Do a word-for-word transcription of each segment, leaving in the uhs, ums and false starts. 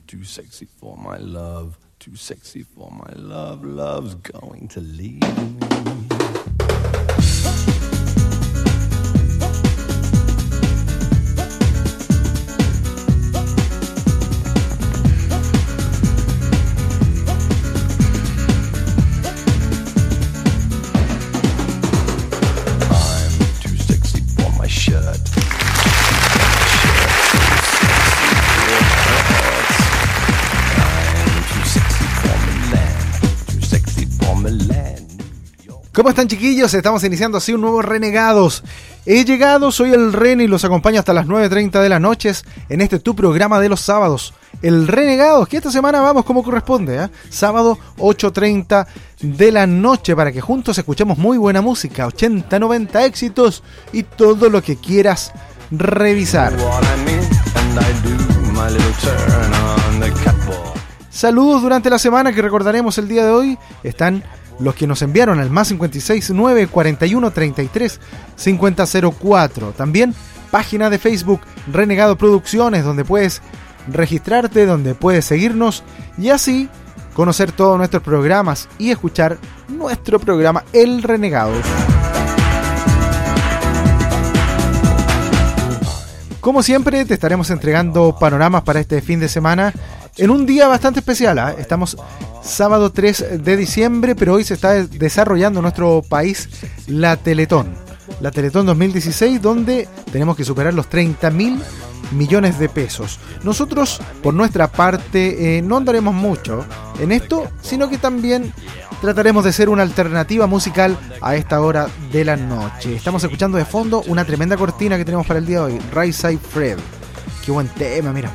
too sexy for my love, too sexy for my love, love's going to leave me. ¿Cómo están, chiquillos? Estamos iniciando así un nuevo Renegados. He llegado, soy el Rene y los acompaño hasta las nueve treinta de las noches en este tu programa de los sábados, el Renegados, que esta semana vamos como corresponde, ¿eh? Sábado ocho treinta de la noche, para que juntos escuchemos muy buena música, ochenta, noventa éxitos y todo lo que quieras revisar. Saludos durante la semana que recordaremos el día de hoy. Están los que nos enviaron al más cincuenta y seis, nueve cuarenta y uno, treinta y tres, cincuenta cero cuatro. También página de Facebook Renegado Producciones, donde puedes registrarte, donde puedes seguirnos y así conocer todos nuestros programas y escuchar nuestro programa El Renegados. Como siempre, te estaremos entregando panoramas para este fin de semana en un día bastante especial, ¿eh? Estamos sábado tres de diciembre, pero hoy se está desarrollando en nuestro país la Teletón. La Teletón dos mil dieciséis, donde tenemos que superar los treinta mil millones de pesos. Nosotros, por nuestra parte, eh, no andaremos mucho en esto, sino que también trataremos de ser una alternativa musical a esta hora de la noche. Estamos escuchando de fondo una tremenda cortina que tenemos para el día de hoy, Right Side Fred. Qué buen tema, mira.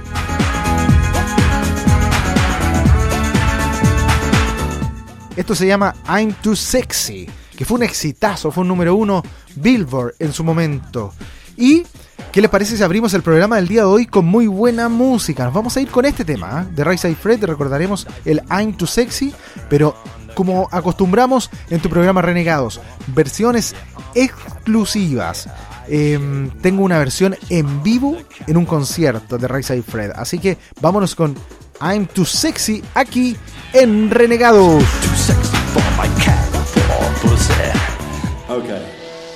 Esto se llama I'm Too Sexy, que fue un exitazo, fue un número uno Billboard en su momento. Y, ¿qué les parece si abrimos el programa del día de hoy con muy buena música? Nos vamos a ir con este tema, ¿eh? De Right Side Fred, recordaremos el I'm Too Sexy, pero como acostumbramos en tu programa Renegados, versiones exclusivas. Eh, tengo una versión en vivo en un concierto de Right Side Fred, así que vámonos con I'm Too Sexy aquí en Renegados. Too sexy for my cat, for pussy. Okay.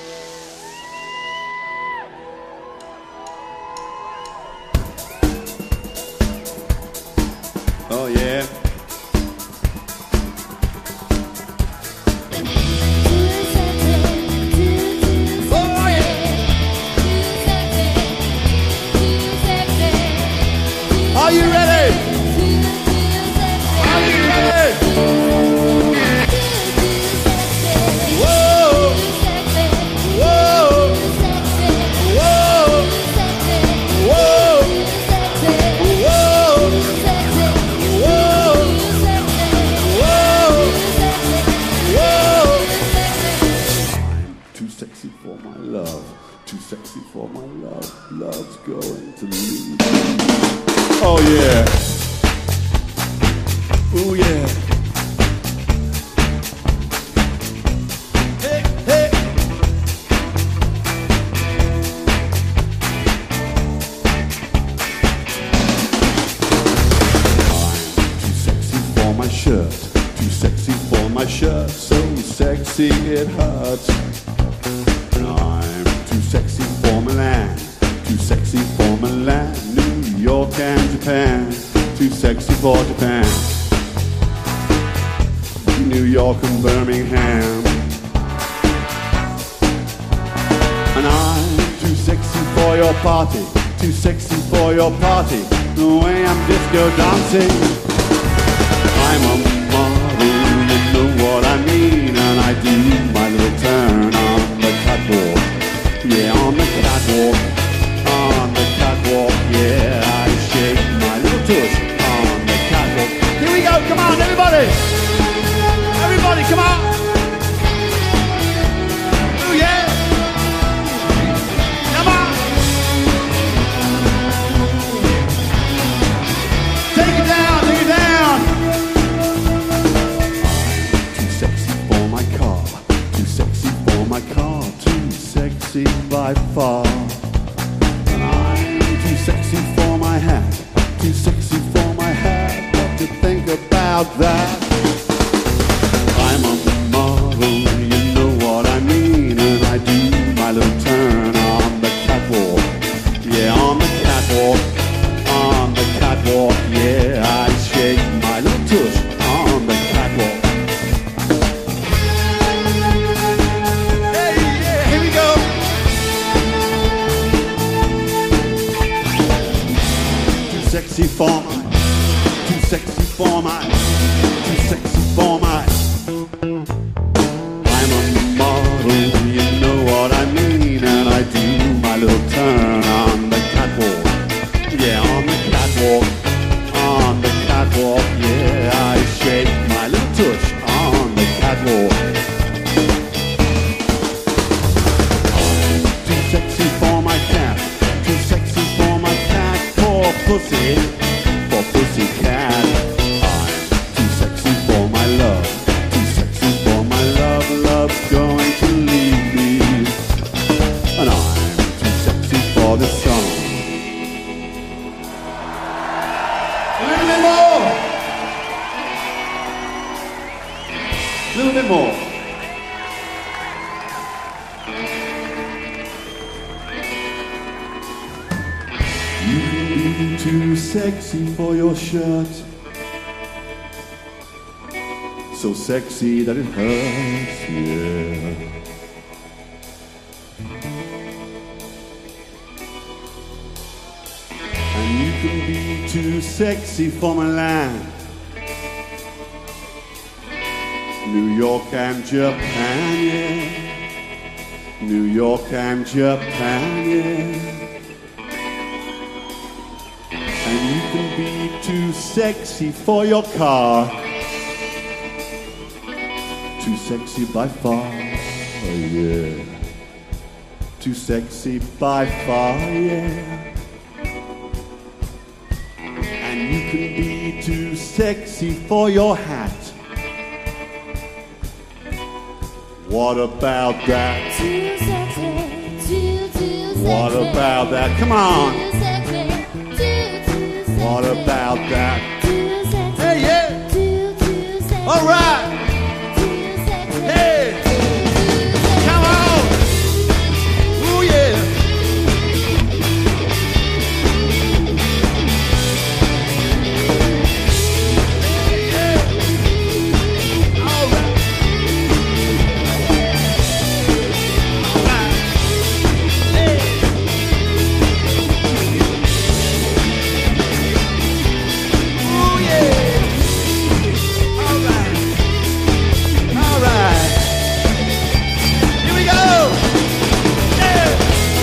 Oh yeah. Are you ready? Are you ready? Whoa! Whoa! Whoa! Whoa! Whoa! Whoa! Whoa! Whoa! I'm too sexy for my love. Too sexy for my love. Love's going to leave. Oh yeah. Ooh yeah. Hey, hey. I'm too sexy for my shirt. Too sexy for my shirt. So sexy it hurts. I'm too sexy for Milan. Too sexy for Milan. New York and Japan. Too sexy for Japan. New York and Birmingham. And I'm too sexy for your party. Too sexy for your party. The way I'm disco dancing. I'm a model, you know what I mean. And I do my little turn on the catwalk. Yeah, on the catwalk. On the catwalk, yeah, I shake my little tush on the catwalk. Here we go, come on, everybody! Everybody, come on! Oh yeah! Come on! Take it down, take it down! Too sexy for my car. Too sexy for my car. Too sexy by far. Too sexy for my hat, too sexy for about that? I'm a model, you know what I mean, and I do my little turn on the catwalk. Yeah, on the catwalk, on the catwalk, yeah, I shake my little tush on the catwalk. Hey, yeah, here we go. Too sexy for my, too sexy for my, too sexy for my. I'm a model, you know what I mean, and I do my little turn on the catwalk. Yeah, on the catwalk, on the catwalk, yeah, I shake my little tush on the catwalk. I'm too sexy for my cat, too sexy for my cat, for pussy, for pussy cat. I'm too sexy for my love, too sexy for my love, love's going to leave me. And I'm too sexy for this song. A little bit more. A little bit more. You can be too sexy for your shirt, so sexy that it hurts, yeah. And you can be too sexy for Milan, New York and Japan, yeah. New York and Japan, yeah. And you can be too sexy for your car, too sexy by far, oh yeah. Too sexy by far, yeah. And you can be too sexy for your hat. What about that? Too sexy, too, too sexy. What about that? Come on. Too sexy, too, too sexy. What about that? Too sexy, Hey, yeah. too, too sexy. All right. Too sexy, Hey. too, too sexy. Come on. Ooh, yeah. Hey, yeah. All right. All right. Hey. Ooh, yeah. All right. All right. Here we go. Yeah.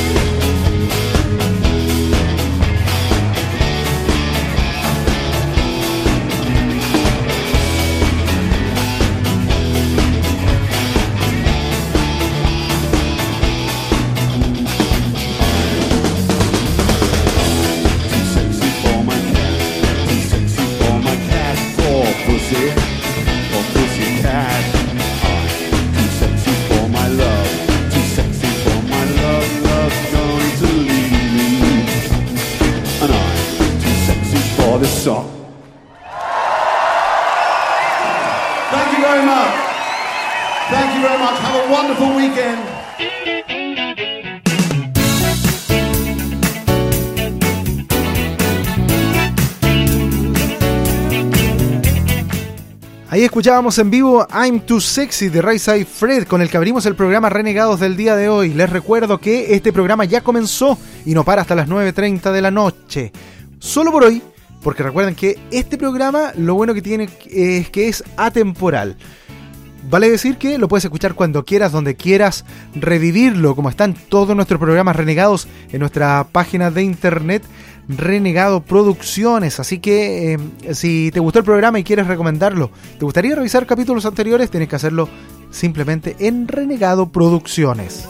Too sexy for my cat, too sexy for my cat, for pussy, for pussy cat. I'm too sexy for my love, too sexy for my love, love's going to leave me. And I'm too sexy for this song. Thank you very much. Thank you very much. Have a wonderful weekend. Ahí escuchábamos en vivo I'm Too Sexy de Right Side Fred, con el que abrimos el programa Renegados del día de hoy. Les recuerdo que este programa ya comenzó y no para hasta las nueve treinta de la noche. Solo por hoy, porque recuerden que este programa lo bueno que tiene es que es atemporal. Vale decir que lo puedes escuchar cuando quieras, donde quieras, revivirlo, como están todos nuestros programas renegados en nuestra página de internet Renegado Producciones. Así que eh, si te gustó el programa y quieres recomendarlo, te gustaría revisar capítulos anteriores, tienes que hacerlo simplemente en Renegado Producciones.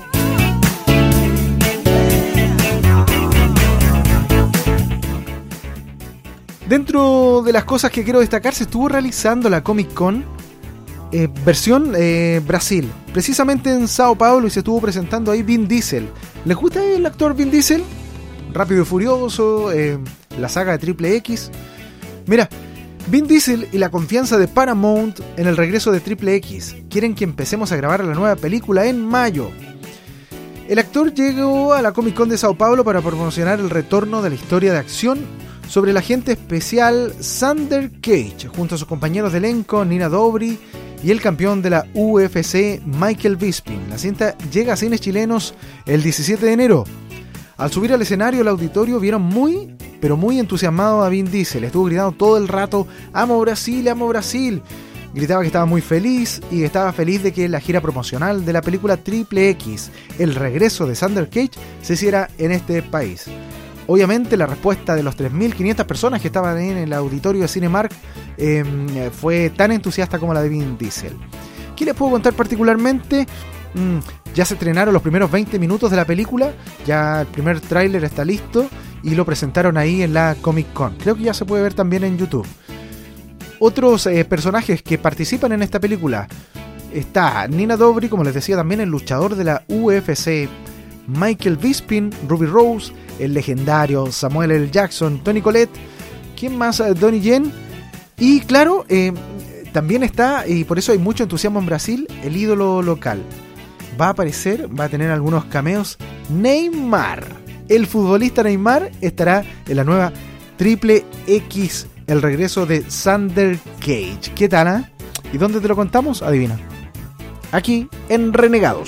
Dentro de las cosas que quiero destacar, se estuvo realizando la Comic Con eh, versión eh, Brasil, precisamente en Sao Paulo, y se estuvo presentando ahí Vin Diesel. ¿Les gusta el actor Vin Diesel? Rápido y Furioso, eh, la saga de Triple X. Mira, Vin Diesel y la confianza de Paramount en el regreso de Triple X. Quieren que empecemos a grabar la nueva película en mayo. El actor llegó a la Comic Con de Sao Paulo para promocionar el retorno de la historia de acción sobre el agente especial Xander Cage, junto a sus compañeros de elenco Nina Dobry y el campeón de la U F C Michael Bisping. La cinta llega a cines chilenos el diecisiete de enero. Al subir al escenario, el auditorio vieron muy, pero muy entusiasmado a Vin Diesel. Estuvo gritando todo el rato: ¡Amo Brasil, amo Brasil! Gritaba que estaba muy feliz y que estaba feliz de que la gira promocional de la película Triple X, el regreso de Xander Cage, se hiciera en este país. Obviamente la respuesta de los tres mil quinientas personas que estaban en el auditorio de Cinemark eh, fue tan entusiasta como la de Vin Diesel. ¿Qué les puedo contar particularmente? Mm, ya se estrenaron los primeros veinte minutos de la película, ya el primer tráiler está listo y lo presentaron ahí en la Comic Con. Creo que ya se puede ver también en YouTube. Otros eh, personajes que participan en esta película: está Nina Dobry, como les decía, también el luchador de la U F C Michael Bisping, Ruby Rose, el legendario Samuel L. Jackson, Toni Collette, ¿quién más? Donnie Yen. Y claro, eh, también está, y por eso hay mucho entusiasmo en Brasil, el ídolo local. Va a aparecer, va a tener algunos cameos, Neymar. El futbolista Neymar estará en la nueva Triple X, el regreso de Xander Cage. ¿Qué tal, eh? ¿Y dónde te lo contamos? Adivina. Aquí, en Renegados.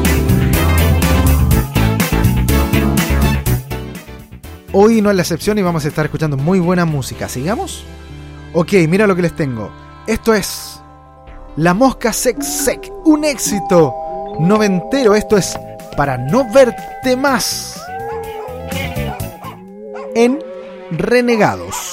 Hoy no es la excepción y vamos a estar escuchando muy buena música. ¿Sigamos? Ok, mira lo que les tengo. Esto es La Mosca Sec Sec, un éxito noventero. Esto es Para No Verte Más, en Renegados.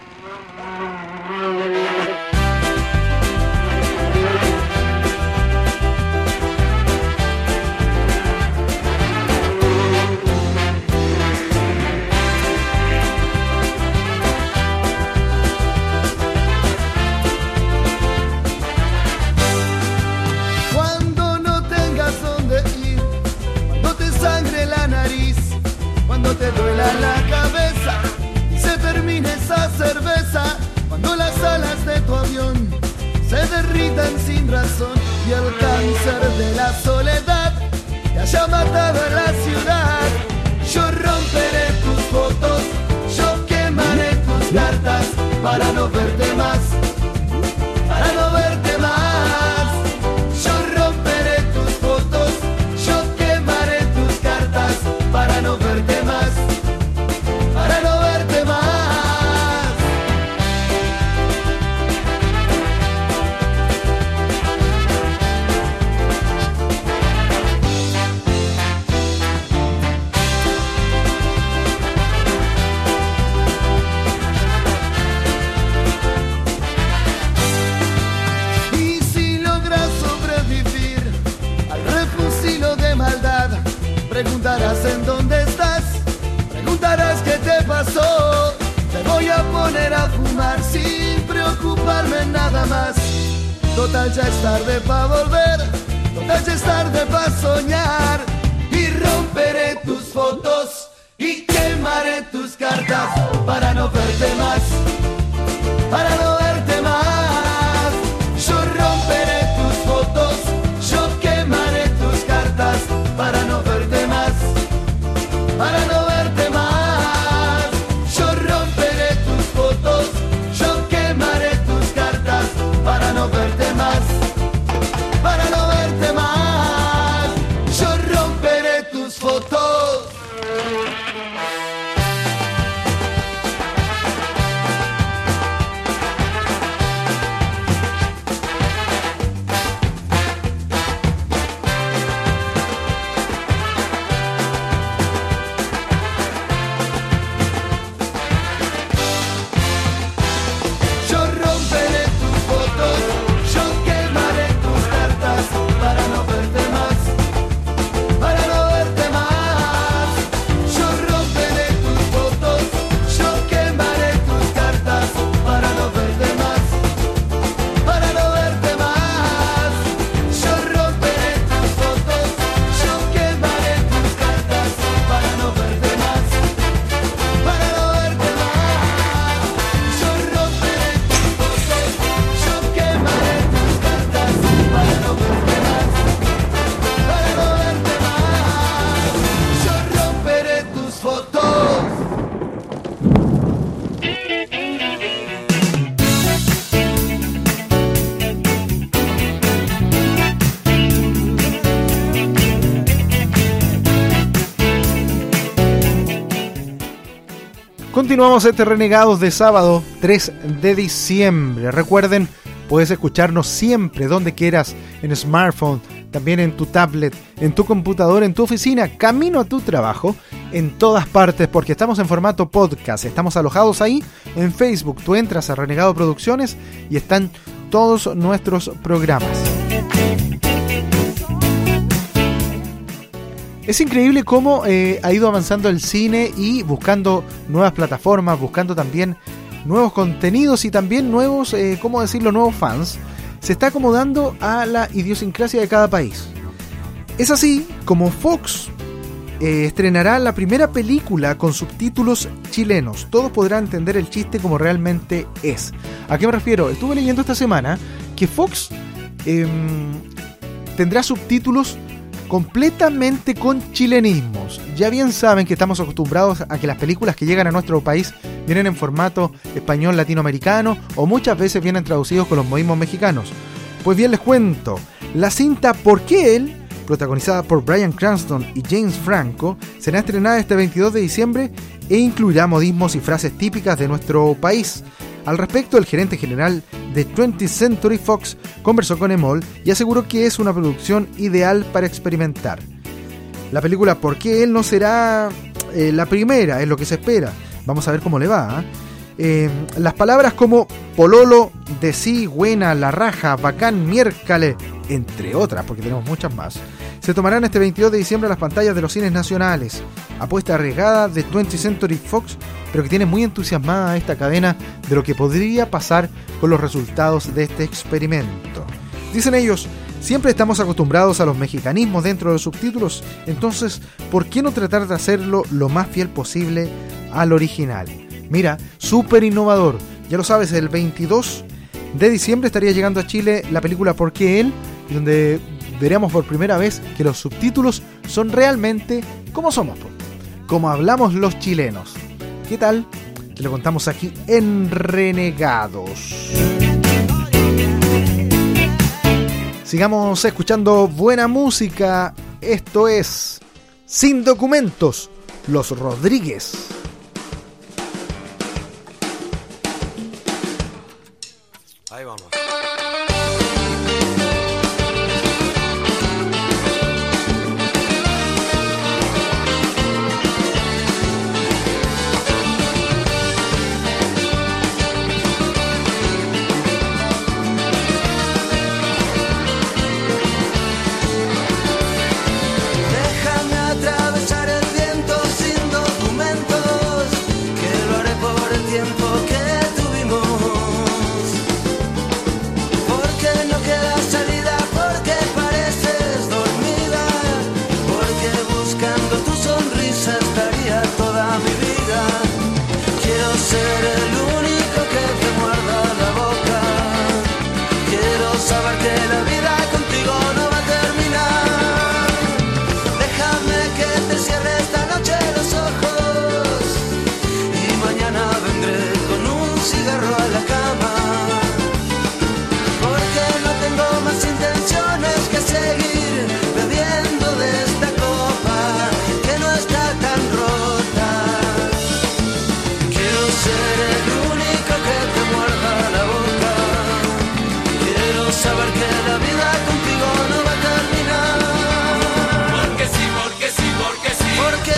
Te duela la cabeza y se termine esa cerveza, cuando las alas de tu avión se derritan sin razón y el cáncer de la soledad te haya matado en la ciudad. Yo romperé tus fotos, yo quemaré tus cartas para no verte más, para no verte más. Yo romperé tus fotos, yo quemaré tus cartas para no verte más, para no verte más. Y si logras sobrevivir al refugio de maldad, preguntarás en dónde estás, preguntarás qué te pasó. Te voy a poner a fumar sin preocuparme nada más. Total ya es tarde pa' volver, total ya es tarde pa' soñar. Y romperé tus fotos y quemaré tus cartas para no verte más, para no verte más. Yo romperé tus fotos, yo quemaré tus cartas para no verte más, para no verte más. Yo romperé tus fotos, yo quemaré tus cartas para no verte más, para no verte más. Yo romperé tus fotos. Continuamos este Renegados de sábado tres de diciembre. Recuerden, puedes escucharnos siempre, donde quieras, en smartphone, también en tu tablet, en tu computadora, en tu oficina, camino a tu trabajo, en todas partes, porque estamos en formato podcast. Estamos alojados ahí en Facebook. Tú entras a Renegado Producciones y están todos nuestros programas. Es increíble cómo eh, ha ido avanzando el cine y buscando nuevas plataformas, buscando también nuevos contenidos y también nuevos, eh, ¿cómo decirlo?, nuevos fans. Se está acomodando a la idiosincrasia de cada país. Es así como Fox eh, estrenará la primera película con subtítulos chilenos. Todos podrán entender el chiste como realmente es. ¿A qué me refiero? Estuve leyendo esta semana que Fox eh, tendrá subtítulos completamente con chilenismos. Ya bien saben que estamos acostumbrados a que las películas que llegan a nuestro país vienen en formato español latinoamericano o muchas veces vienen traducidos con los modismos mexicanos. Pues bien, les cuento, la cinta ¿Por qué él?, protagonizada por Bryan Cranston y James Franco, será estrenada este veintidós de diciembre e incluirá modismos y frases típicas de nuestro país. Al respecto, el gerente general de twentieth Century Fox conversó con Emol y aseguró que es una producción ideal para experimentar. La película ¿Por qué él? No será eh, la primera, es lo que se espera. Vamos a ver cómo le va. ¿eh? Eh, las palabras como pololo, de sí, buena, la raja, bacán, miércale, entre otras, porque tenemos muchas más, se tomarán este veintidós de diciembre a las pantallas de los cines nacionales. Apuesta arriesgada de twentieth Century Fox, pero que tiene muy entusiasmada a esta cadena de lo que podría pasar con los resultados de este experimento. Dicen ellos, siempre estamos acostumbrados a los mexicanismos dentro de los subtítulos, entonces, ¿por qué no tratar de hacerlo lo más fiel posible al original? Mira, súper innovador. Ya lo sabes, el veintidós de diciembre estaría llegando a Chile la película ¿Por qué él?, donde veremos por primera vez que los subtítulos son realmente como somos, como hablamos los chilenos. ¿Qué tal? Te lo contamos aquí en Renegados. Sigamos escuchando buena música. Esto es Sin Documentos, Los Rodríguez. Ahí vamos.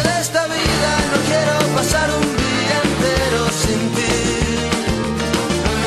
Pasar un día entero sin ti.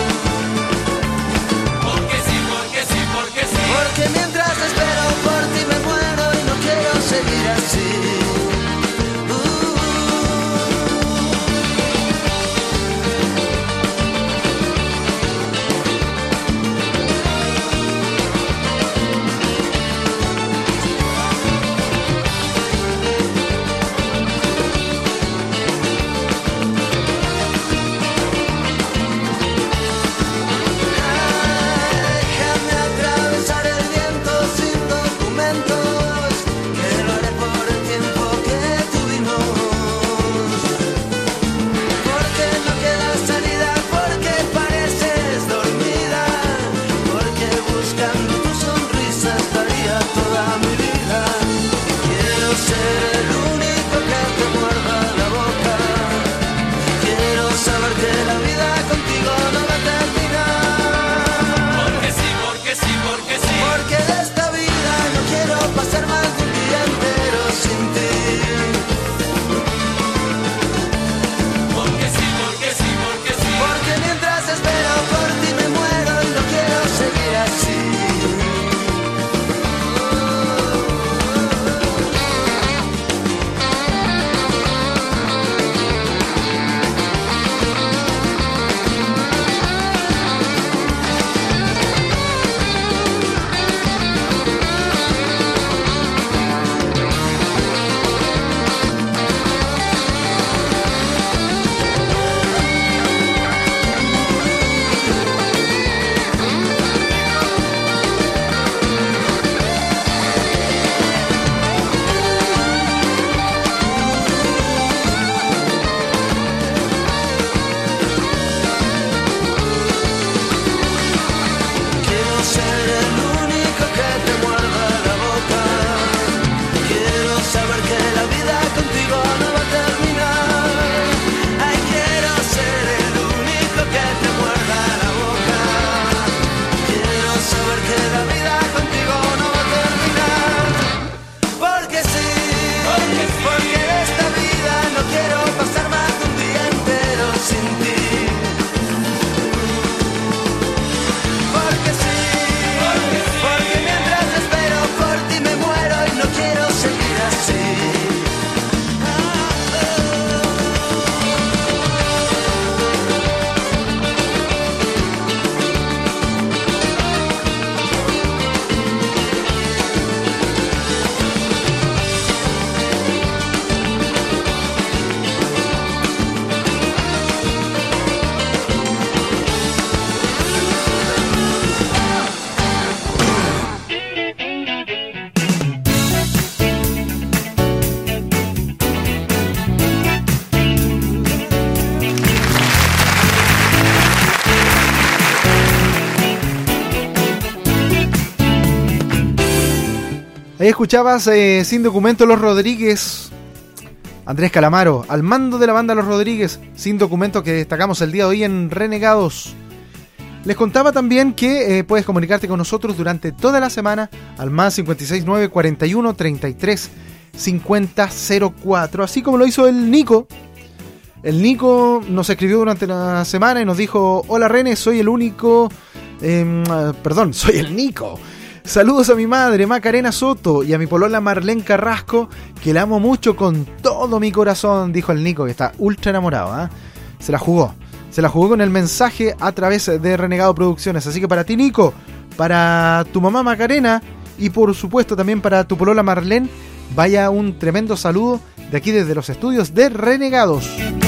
Ahí escuchabas eh, Sin Documento Los Rodríguez. Andrés Calamaro, al mando de la banda Los Rodríguez, Sin Documento, que destacamos el día de hoy en Renegados. Les contaba también que eh, puedes comunicarte con nosotros durante toda la semana al más cinco seis nueve, cuarenta y uno, treinta y tres, cincuenta, cero cuatro, así como lo hizo el Nico. El Nico nos escribió durante la semana y nos dijo: hola René, soy el único... Eh, perdón, soy el Nico. Saludos a mi madre, Macarena Soto, y a mi polola Marlene Carrasco, que la amo mucho con todo mi corazón, dijo el Nico, que está ultra enamorado, ¿eh? Se la jugó. Se la jugó con el mensaje a través de Renegado Producciones. Así que para ti, Nico, para tu mamá Macarena y por supuesto también para tu polola Marlene, vaya un tremendo saludo de aquí desde los estudios de Renegados.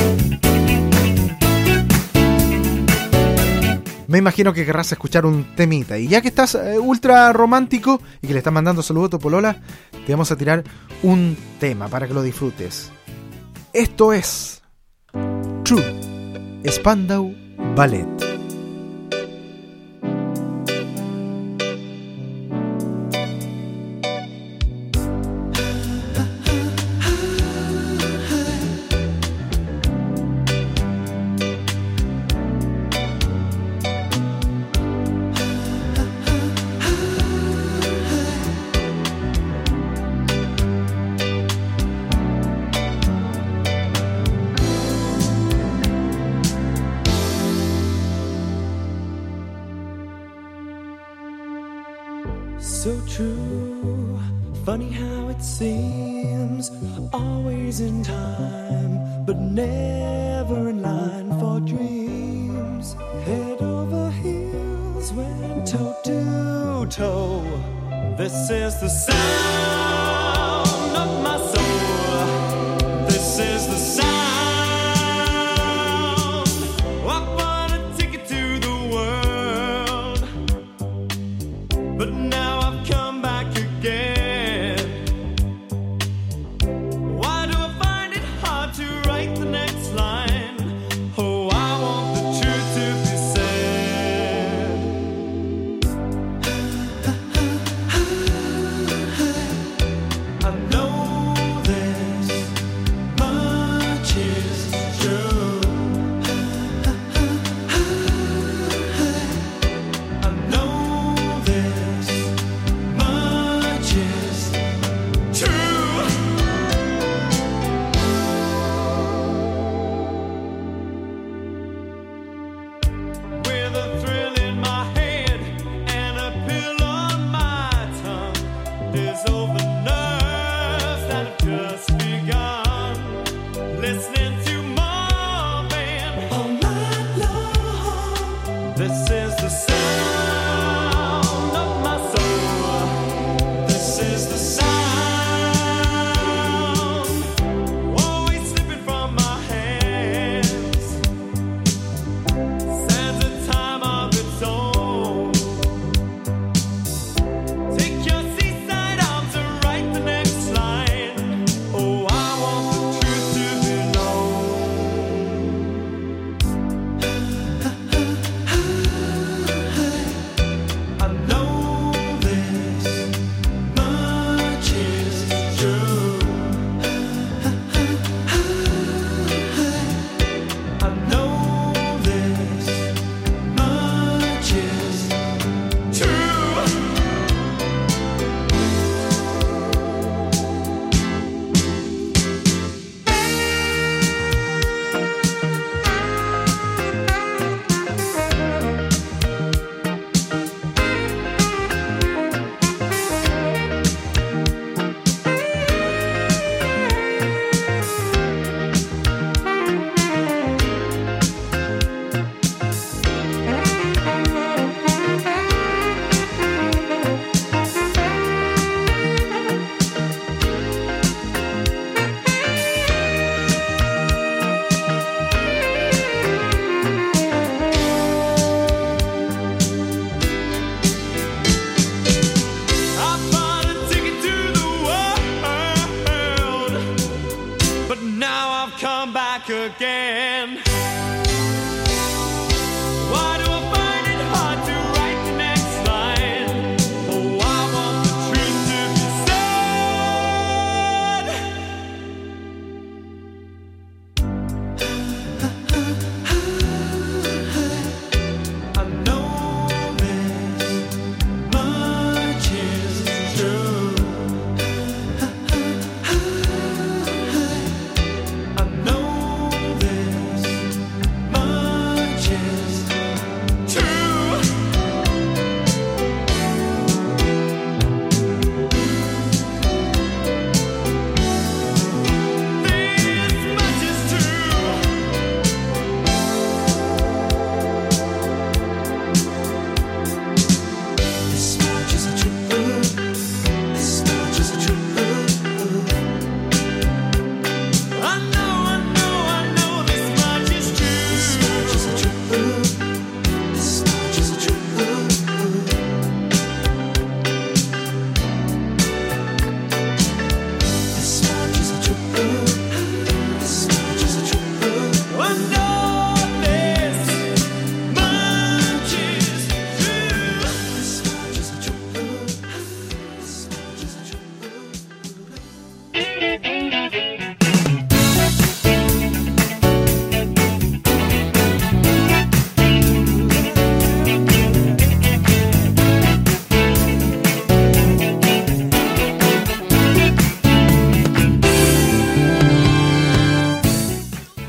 Me imagino que querrás escuchar un temita. Y ya que estás eh, ultra romántico y que le estás mandando saludos a tu polola, te vamos a tirar un tema para que lo disfrutes. Esto es True, Spandau Ballet. So true, funny how it seems, always in time, but never in line for dreams. Head over heels, went toe to toe. This is the sound of my soul. This is the sound. I bought a ticket to the world, but now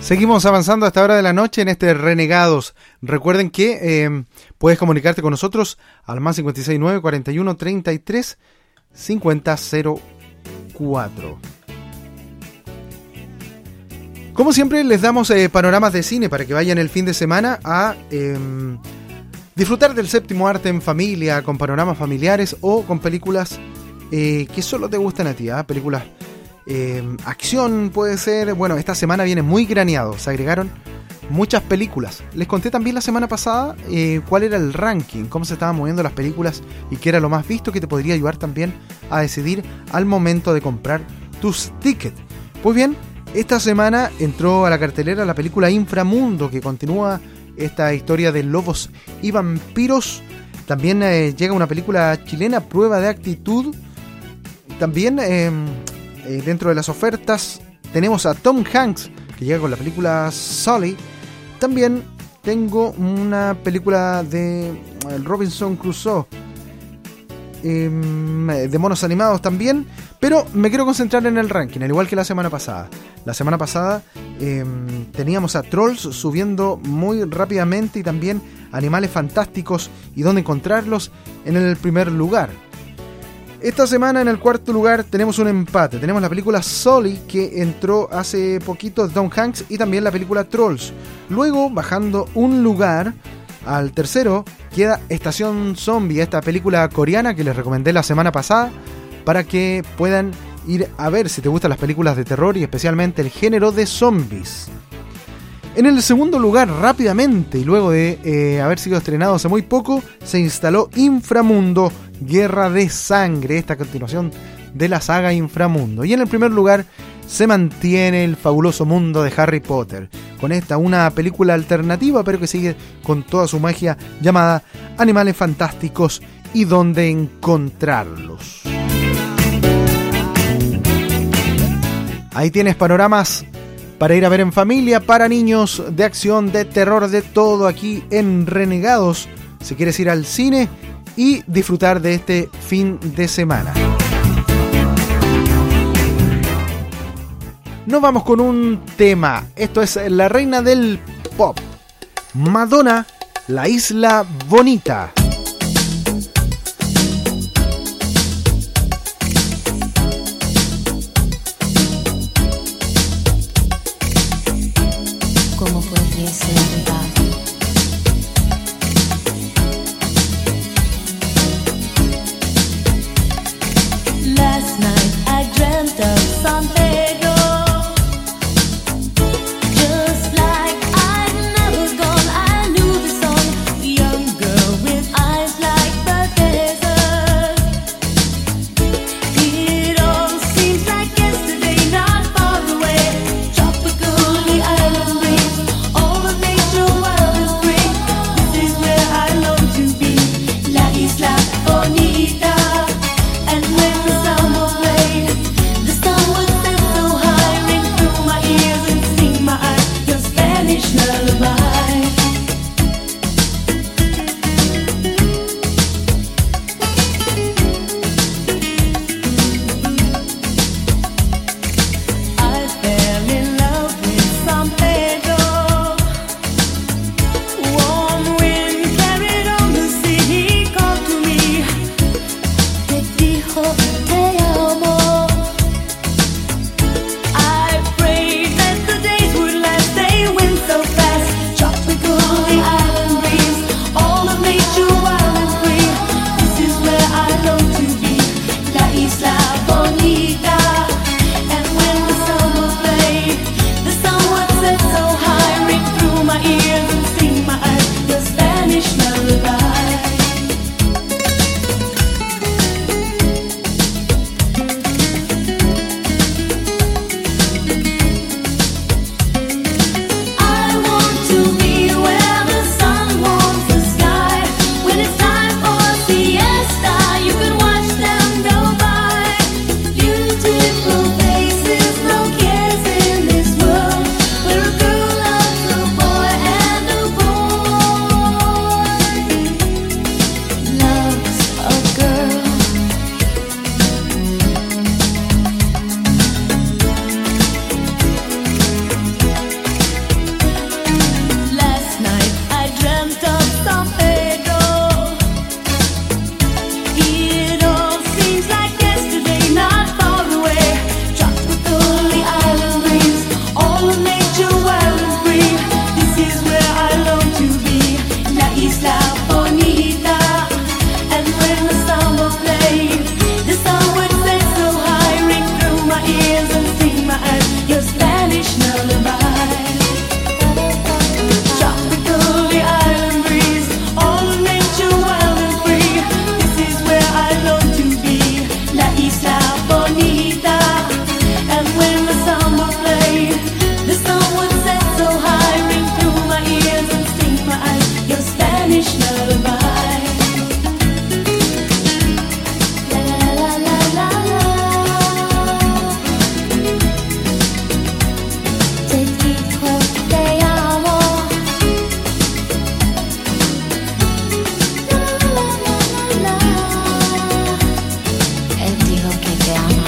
Seguimos avanzando hasta hora de la noche en este Renegados. Recuerden que eh, puedes comunicarte con nosotros al más cinco seis nueve, cuarenta y uno, treinta y tres, cincuenta cero cuatro. Como siempre, les damos eh, panoramas de cine para que vayan el fin de semana a eh, disfrutar del séptimo arte en familia, con panoramas familiares o con películas eh, que solo te gustan a ti, ¿eh? Películas eh, acción puede ser. Bueno, esta semana viene muy graneado, se agregaron muchas películas. Les conté también la semana pasada eh, cuál era el ranking, cómo se estaban moviendo las películas y qué era lo más visto, que te podría ayudar también a decidir al momento de comprar tus tickets. Pues bien, esta semana entró a la cartelera la película Inframundo, que continúa esta historia de lobos y vampiros. También eh, llega una película chilena, Prueba de Actitud. También eh, eh, dentro de las ofertas tenemos a Tom Hanks, que llega con la película Sully. También tengo una película de Robinson Crusoe, eh, de monos animados también. Pero me quiero concentrar en el ranking, al igual que la semana pasada. La semana pasada eh, teníamos a Trolls subiendo muy rápidamente, y también Animales Fantásticos y Dónde Encontrarlos en el primer lugar. Esta semana en el cuarto lugar tenemos un empate. Tenemos la película Sully, que entró hace poquito, de Tom Hanks, y también la película Trolls. Luego, bajando un lugar al tercero, queda Estación Zombie, esta película coreana que les recomendé la semana pasada, para que puedan ir a ver si te gustan las películas de terror y especialmente el género de zombies. En el segundo lugar, rápidamente, y luego de eh, haber sido estrenado hace muy poco, se instaló Inframundo, Guerra de Sangre, esta continuación de la saga Inframundo. Y en el primer lugar se mantiene El Fabuloso Mundo de Harry Potter, con esta una película alternativa pero que sigue con toda su magia, llamada Animales Fantásticos y Dónde Encontrarlos. Ahí tienes panoramas para ir a ver en familia, para niños, de acción, de terror, de todo aquí en Renegados, si quieres ir al cine y disfrutar de este fin de semana. Nos vamos con un tema. Esto es la reina del pop, Madonna, La Isla Bonita. ¿Cómo podría ser verdad? Last night I dreamt of San Pedro, just like I'd never gone. I knew the song, the young girl with eyes like the desert. It all seems like yesterday, not far away. Tropical, the island breeze, all the names Spanish lullaby. La la la la la. Te dijo te amo. La la la la la. Él dijo que te ama.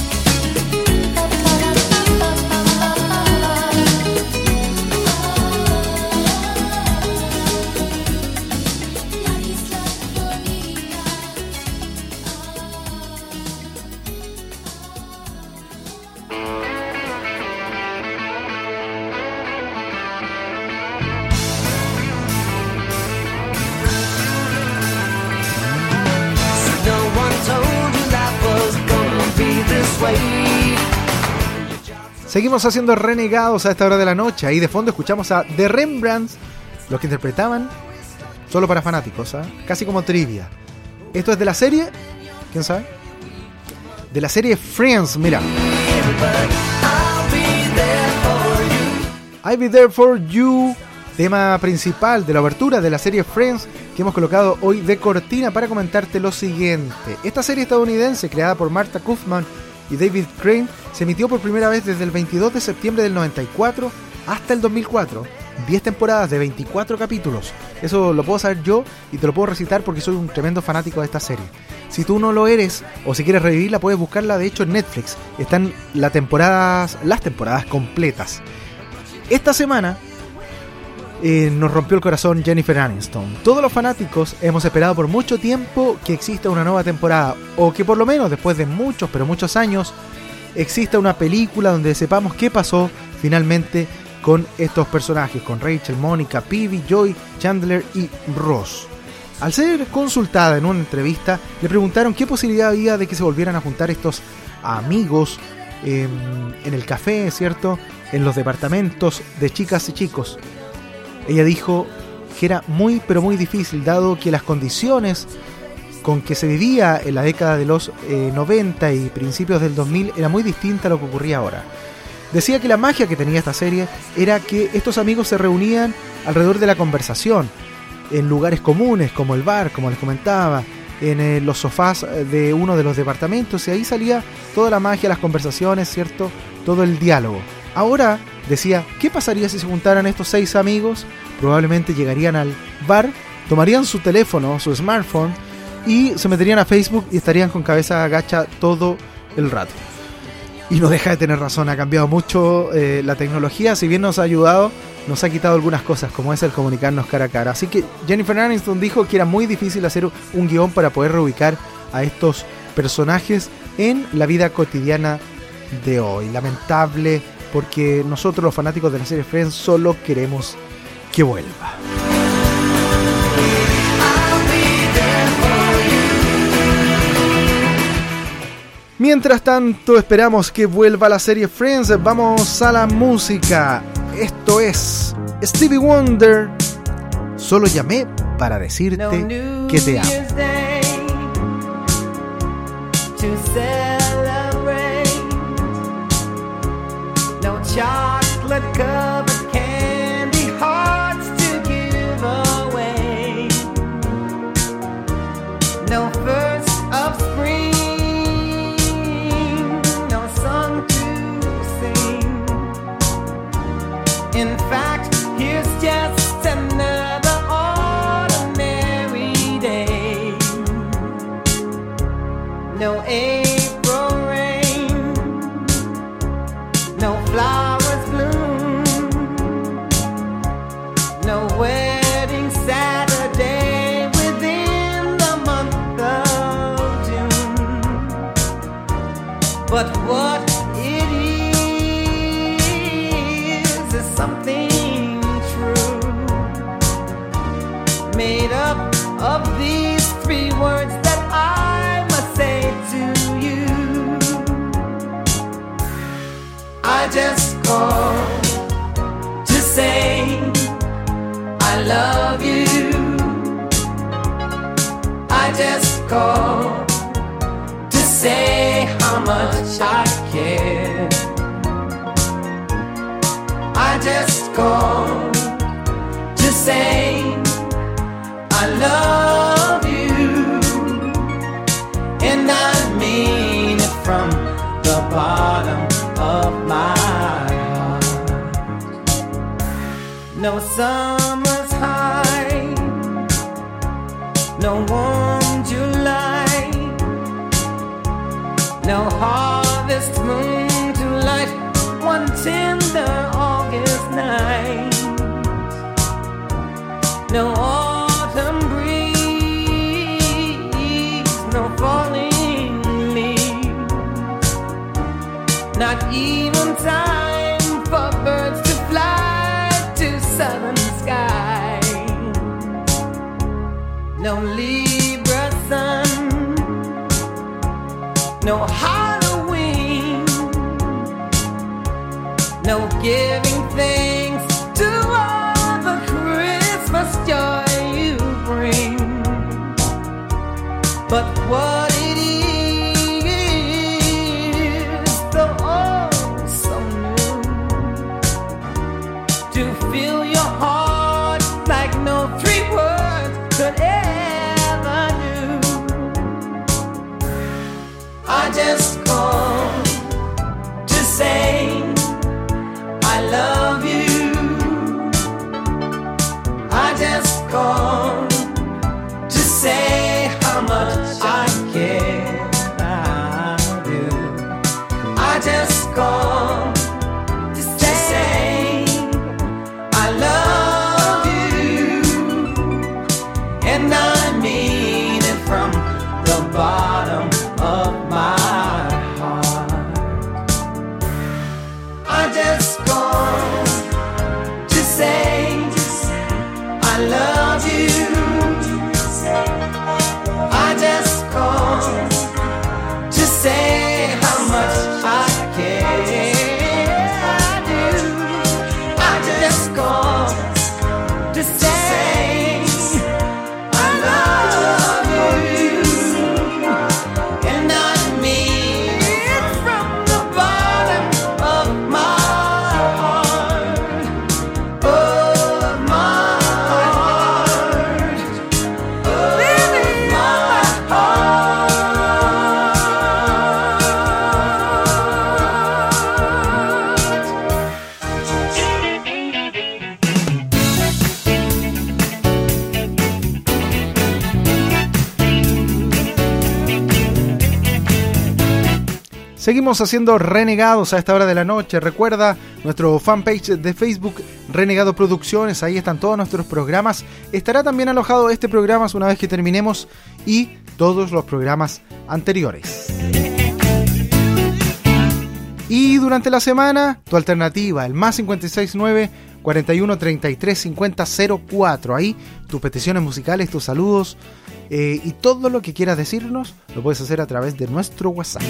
La isla bonita. No one told you life was gonna be this way. Seguimos haciendo renegados a esta hora de la noche. Ahí de fondo escuchamos a The Rembrandts, los que interpretaban Solo para Fanáticos, ¿ah? Casi como trivia. Esto es de la serie, ¿quién sabe? De la serie Friends, mira. I'll be there for you, tema principal de la obertura de la serie Friends, que hemos colocado hoy de cortina para comentarte lo siguiente. Esta serie estadounidense, creada por Martha Kaufman y David Crane, se emitió por primera vez desde el veintidós de septiembre del noventa y cuatro hasta el dos mil cuatro. diez temporadas de veinticuatro capítulos. Eso lo puedo saber yo y te lo puedo recitar porque soy un tremendo fanático de esta serie. Si tú no lo eres o si quieres revivirla, puedes buscarla de hecho en Netflix. Están las temporadas, las temporadas completas. Esta semana eh, nos rompió el corazón Jennifer Aniston. Todos los fanáticos hemos esperado por mucho tiempo que exista una nueva temporada, o que por lo menos después de muchos, pero muchos años, exista una película donde sepamos qué pasó finalmente con estos personajes, con Rachel, Mónica, Phoebe, Joy, Chandler y Ross. Al ser consultada en una entrevista, le preguntaron qué posibilidad había de que se volvieran a juntar estos amigos eh, en el café, ¿cierto?, en los departamentos de chicas y chicos. Ella dijo que era muy pero muy difícil, dado que las condiciones con que se vivía en la década de los eh, noventa y principios del dos mil era muy distinta a lo que ocurría ahora. Decía que la magia que tenía esta serie era que estos amigos se reunían alrededor de la conversación, en lugares comunes como el bar, como les comentaba, en eh, los sofás de uno de los departamentos, y ahí salía toda la magia, las conversaciones, ¿cierto?, todo el diálogo. Ahora, decía, ¿qué pasaría si se juntaran estos seis amigos? Probablemente llegarían al bar, tomarían su teléfono, su smartphone, y se meterían a Facebook y estarían con cabeza agacha todo el rato. Y no deja de tener razón, ha cambiado mucho eh, la tecnología, si bien nos ha ayudado, nos ha quitado algunas cosas, como es el comunicarnos cara a cara. Así que Jennifer Aniston dijo que era muy difícil hacer un guión para poder reubicar a estos personajes en la vida cotidiana de hoy. Lamentable, porque nosotros los fanáticos de la serie Friends solo queremos que vuelva. Mientras tanto esperamos que vuelva la serie Friends, vamos a la música. Esto es Stevie Wonder. Solo llamé para decirte que te amo. Chocolate covered candy hearts to give away. No first of spring, no song to sing. In fact, here's just another ordinary day. No April rain, no flowers bloom, no wedding Saturday within the month of June. But what it is is something true, made up of these three words that I must say to you. I just called to say I love you. I just called to say how much I care. I just called to say no warm July, no harvest moon to light one tender August night, no autumn breeze, no falling leaves, not even time for birds to fly to southern sky, no Libra sun, no Halloween, no giving thanks to all the Christmas joy you bring. But what it is, though oh so new, to fill your heart like no three words could ever do. I just called to say I love you. I just called to say how much I care. I do. I just called to say I love you, and I mean it from the bottom of my heart. I just called to say I love you. I just called to say how much I care. I do. I just called to say I love you, and I mean it from the bottom of my heart, of my heart, of my heart. Seguimos haciendo Renegados a esta hora de la noche. Recuerda nuestro fanpage de Facebook, Renegado Producciones. Ahí están todos nuestros programas. Estará también alojado este programa una vez que terminemos y todos los programas anteriores. Y durante la semana, tu alternativa, el más cinco seis nueve, cuarenta y uno, treinta y tres, cincuenta, cero cuatro. Ahí tus peticiones musicales, tus saludos eh, y todo lo que quieras decirnos lo puedes hacer a través de nuestro WhatsApp.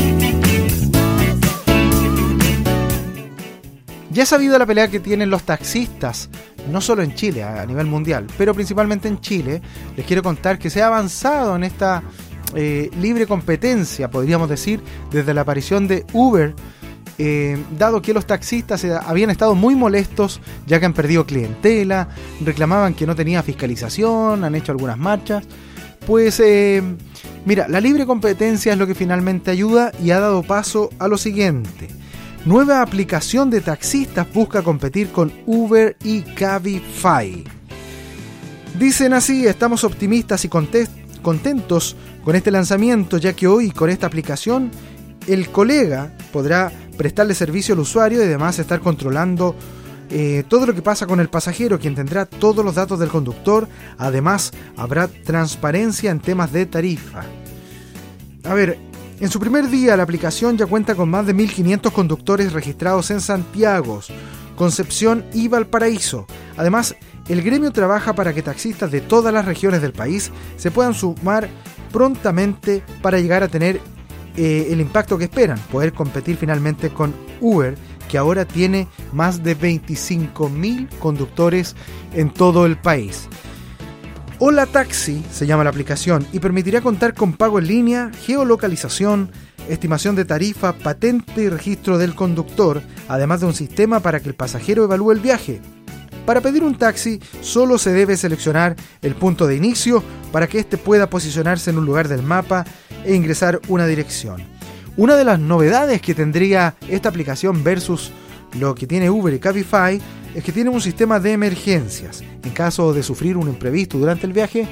Ya es sabido la pelea que tienen los taxistas, no solo en Chile, a nivel mundial, pero principalmente en Chile. Les quiero contar que se ha avanzado en esta eh, libre competencia, podríamos decir, desde la aparición de Uber, eh, dado que los taxistas eh, habían estado muy molestos ya que han perdido clientela, reclamaban que no tenía fiscalización, han hecho algunas marchas. Pues eh, mira, la libre competencia es lo que finalmente ayuda y ha dado paso a lo siguiente. Nueva aplicación de taxistas busca competir con Uber y Cabify. Dicen así: estamos optimistas y contentos con este lanzamiento, ya que hoy con esta aplicación el colega podrá prestarle servicio al usuario y además estar controlando eh, todo lo que pasa con el pasajero, quien tendrá todos los datos del conductor. Además habrá transparencia en temas de tarifa. A ver, en su primer día la aplicación ya cuenta con más de mil quinientos conductores registrados en Santiago, Concepción y Valparaíso. Además, el gremio trabaja para que taxistas de todas las regiones del país se puedan sumar prontamente para llegar a tener eh, el impacto que esperan, poder competir finalmente con Uber, que ahora tiene más de veinticinco mil conductores en todo el país. Hola Taxi se llama la aplicación y permitirá contar con pago en línea, geolocalización, estimación de tarifa, patente y registro del conductor, además de un sistema para que el pasajero evalúe el viaje. Para pedir un taxi solo se debe seleccionar el punto de inicio para que éste pueda posicionarse en un lugar del mapa e ingresar una dirección. Una de las novedades que tendría esta aplicación versus lo que tiene Uber y Cabify es que tiene un sistema de emergencias. En caso de sufrir un imprevisto durante el viaje,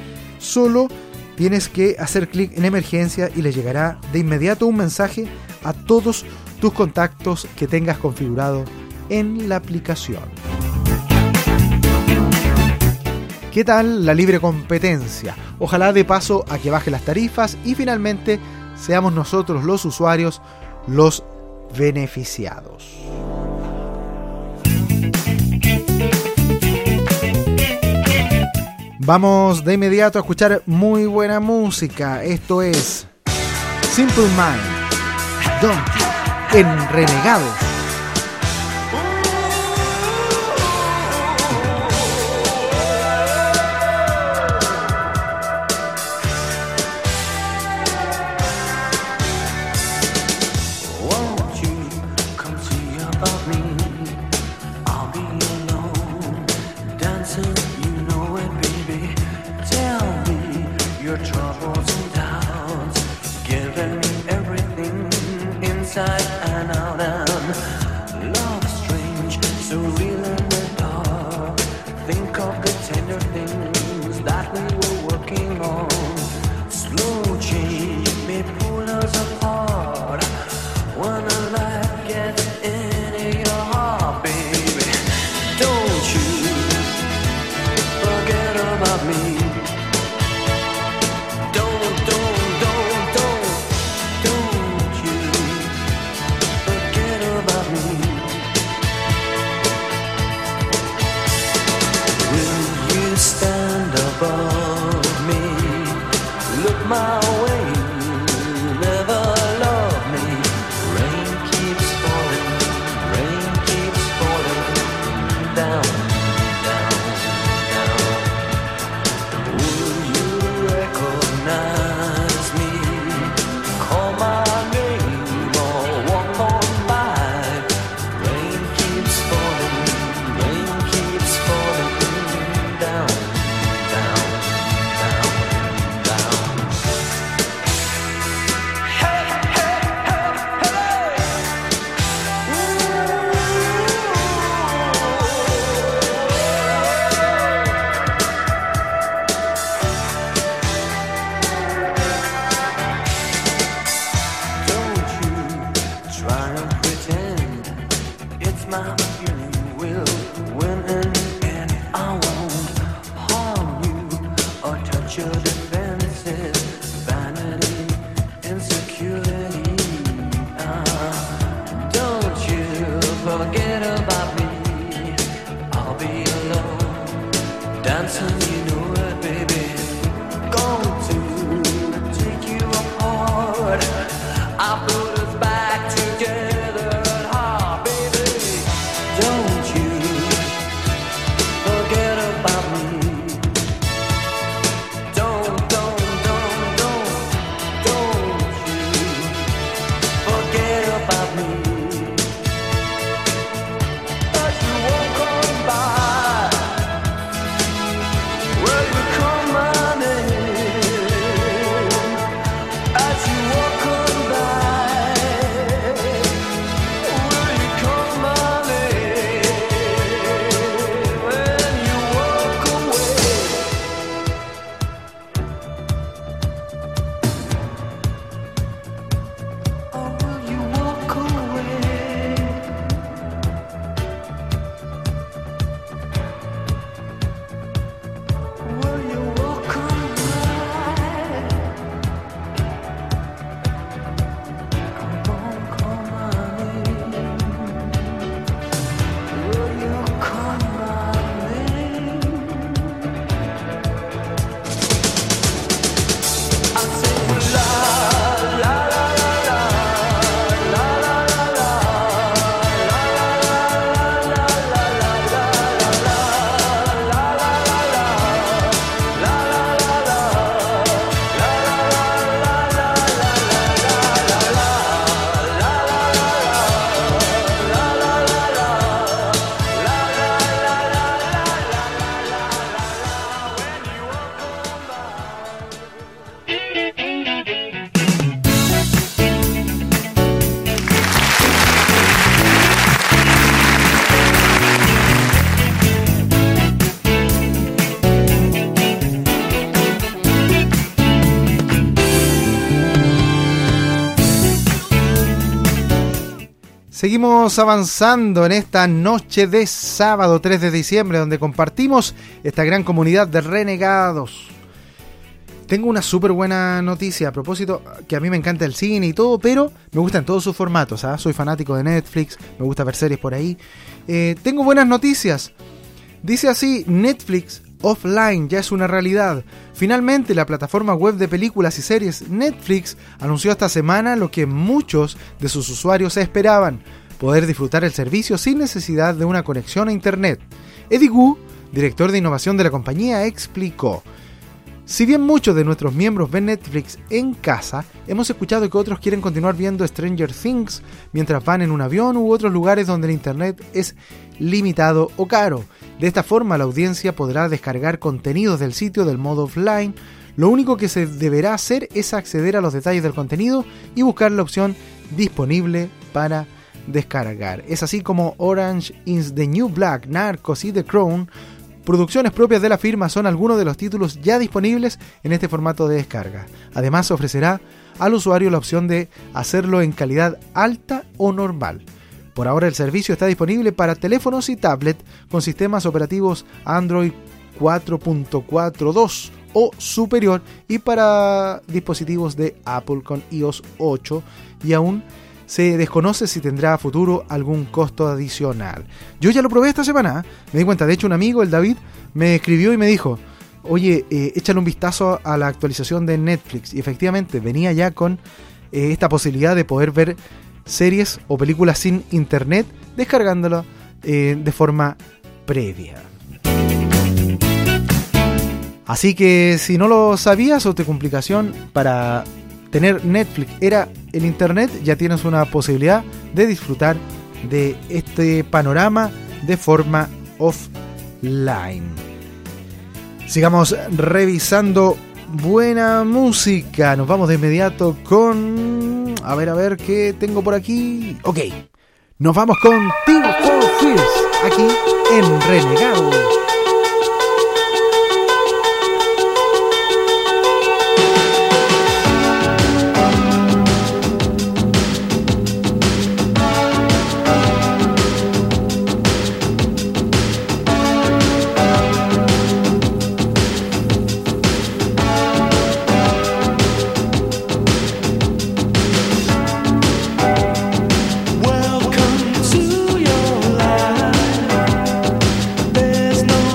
Solo tienes que hacer clic en emergencia y le llegará de inmediato un mensaje a todos tus contactos que tengas configurado en la aplicación. ¿Qué tal la libre competencia? Ojalá dé paso a que baje las tarifas y finalmente seamos nosotros los usuarios los beneficiados. Vamos de inmediato a escuchar muy buena música. Esto es Simple Mind, Donkey, en Renegados. Don't Seguimos avanzando en esta noche de sábado tres de diciembre, donde compartimos esta gran comunidad de renegados. Tengo una súper buena noticia a propósito, que a mí me encanta el cine y todo, pero me gustan todos sus formatos, ¿ah? Soy fanático de Netflix, me gusta ver series por ahí. Eh, tengo buenas noticias. Dice así, Netflix Offline ya es una realidad. Finalmente, la plataforma web de películas y series Netflix anunció esta semana lo que muchos de sus usuarios esperaban: poder disfrutar el servicio sin necesidad de una conexión a internet. Eddie Gu, director de innovación de la compañía, explicó: si bien muchos de nuestros miembros ven Netflix en casa, hemos escuchado que otros quieren continuar viendo Stranger Things mientras van en un avión u otros lugares donde el internet es limitado o caro. De esta forma, la audiencia podrá descargar contenidos del sitio del modo offline. Lo único que se deberá hacer es acceder a los detalles del contenido y buscar la opción disponible para descargar. Es así como Orange is the New Black, Narcos y The Crown, producciones propias de la firma, son algunos de los títulos ya disponibles en este formato de descarga. Además, ofrecerá al usuario la opción de hacerlo en calidad alta o normal. Por ahora el servicio está disponible para teléfonos y tablet con sistemas operativos Android cuatro punto cuatro punto dos o superior, y para dispositivos de Apple con iOS ocho, y aún se desconoce si tendrá a futuro algún costo adicional. Yo ya lo probé esta semana, me di cuenta. De hecho, un amigo, el David, me escribió y me dijo: oye, eh, échale un vistazo a la actualización de Netflix. Y efectivamente venía ya con eh, esta posibilidad de poder ver series o películas sin internet, descargándolo eh, de forma previa. Así que si no lo sabías o tu complicación para tener Netflix era el internet, ya tienes una posibilidad de disfrutar de este panorama de forma offline. Sigamos revisando buena música. Nos vamos de inmediato con... A ver, a ver, ¿qué tengo por aquí? Ok, nos vamos con Tears for Fears, aquí en Renegado. Welcome to your life. There's no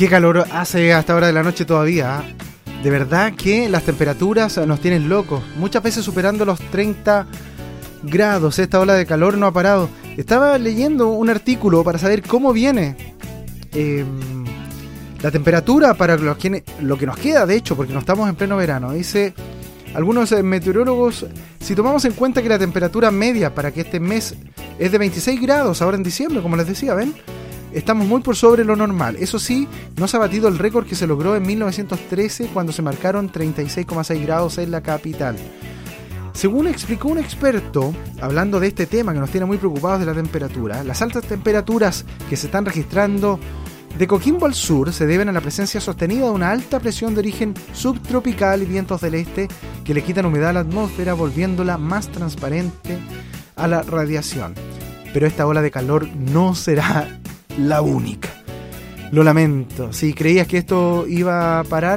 Qué calor hace a esta hora de la noche todavía. ¿eh? De verdad que las temperaturas nos tienen locos. Muchas veces superando los treinta grados. Esta ola de calor no ha parado. Estaba leyendo un artículo para saber cómo viene eh, la temperatura para los que, lo que nos queda, de hecho, porque no estamos en pleno verano. Dice algunos meteorólogos, si tomamos en cuenta que la temperatura media para que este mes es de veintiséis grados, ahora en diciembre, como les decía, ¿ven? Estamos muy por sobre lo normal. Eso sí, no se ha batido el récord que se logró en mil novecientos trece cuando se marcaron treinta y seis coma seis grados en la capital. Según explicó un experto, hablando de este tema que nos tiene muy preocupados de la temperatura, las altas temperaturas que se están registrando de Coquimbo al sur se deben a la presencia sostenida de una alta presión de origen subtropical y vientos del este que le quitan humedad a la atmósfera, volviéndola más transparente a la radiación. Pero esta ola de calor no será la única. Lo lamento. Si creías que esto iba a parar,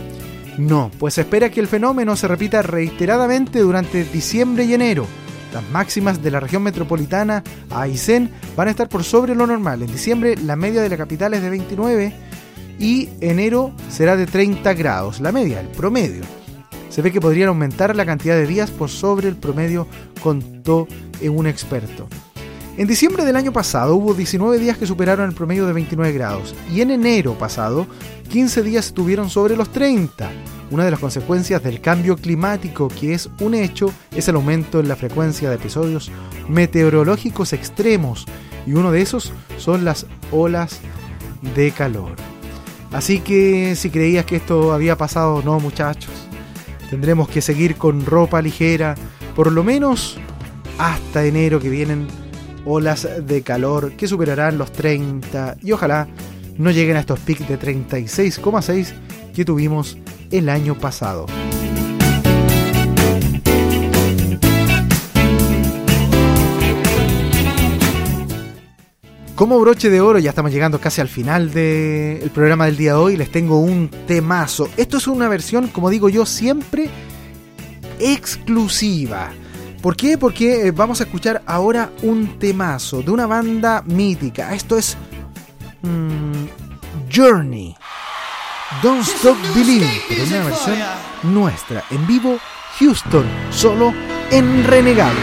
no, pues se espera que el fenómeno se repita reiteradamente durante diciembre y enero. Las máximas de la región metropolitana a Aysén van a estar por sobre lo normal. En diciembre la media de la capital es de veintinueve y enero será de treinta grados. La media, el promedio. Se ve que podrían aumentar la cantidad de días por sobre el promedio, contó un experto. En diciembre del año pasado hubo diecinueve días que superaron el promedio de veintinueve grados y en enero pasado quince días estuvieron sobre los treinta. Una de las consecuencias del cambio climático, que es un hecho, es el aumento en la frecuencia de episodios meteorológicos extremos y uno de esos son las olas de calor. Así que si creías que esto había pasado, no, muchachos. Tendremos que seguir con ropa ligera por lo menos hasta enero, que vienen olas de calor que superarán los treinta y ojalá no lleguen a estos picos de treinta y seis coma seis que tuvimos el año pasado. Como broche de oro, ya estamos llegando casi al final del programa del día de hoy. Les tengo un temazo. Esto es una versión, como digo yo, siempre exclusiva. ¿Por qué? Porque vamos a escuchar ahora un temazo de una banda mítica. Esto es mmm, Journey. Don't Stop Believing, pero en una versión nuestra, en vivo, Houston, solo en Renegados.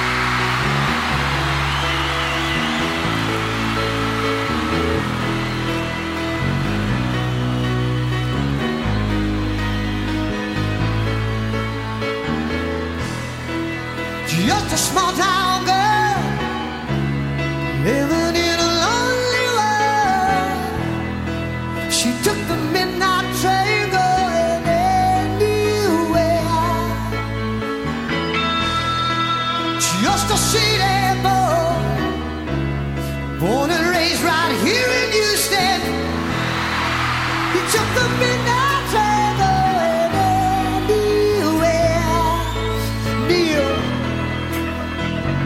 Just a small town girl living in a lonely world. She took the midnight train going anywhere. Just a city boy, born and raised right here in Houston. He took the midnight train going anywhere. Near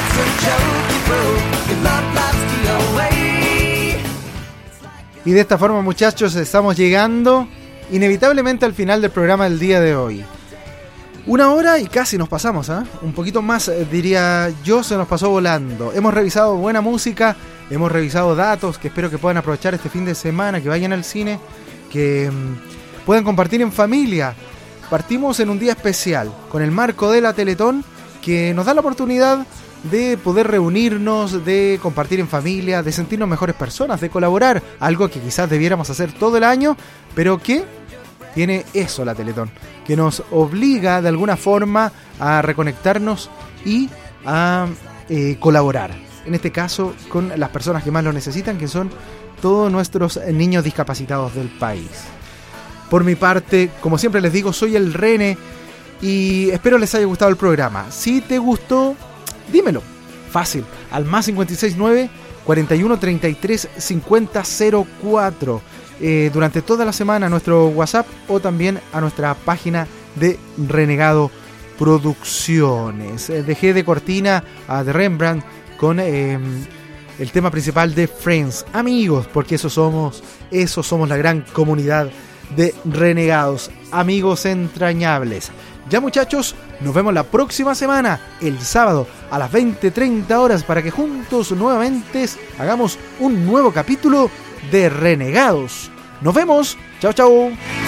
love's a joke you broke. Your love life's the away. Y de esta forma, muchachos, estamos llegando inevitablemente al final del programa del día de hoy. Una hora y casi nos pasamos, ¿eh? Un poquito más, eh, diría yo, se nos pasó volando. Hemos revisado buena música, hemos revisado datos que espero que puedan aprovechar este fin de semana, que vayan al cine, que mmm, puedan compartir en familia. Partimos en un día especial, con el marco de la Teletón, que nos da la oportunidad de poder reunirnos, de compartir en familia, de sentirnos mejores personas, de colaborar, algo que quizás debiéramos hacer todo el año, pero que tiene eso la Teletón, que nos obliga de alguna forma a reconectarnos y a eh, colaborar, en este caso con las personas que más lo necesitan, que son todos nuestros niños discapacitados del país. Por mi parte, como siempre les digo, soy el Rene y espero les haya gustado el programa. Si te gustó, dímelo, fácil, al más cinco seis nueve, cuarenta y uno, treinta y tres, cincuenta, cero cuatro. Eh, durante toda la semana a nuestro WhatsApp o también a nuestra página de Renegado Producciones. Eh, dejé de cortina a The Rembrandt con eh, el tema principal de Friends, amigos, porque eso somos, eso somos la gran comunidad de renegados, amigos entrañables. Ya, muchachos, nos vemos la próxima semana, el sábado a las veinte treinta horas, para que juntos nuevamente hagamos un nuevo capítulo de Renegados. Nos vemos. Chao, chao.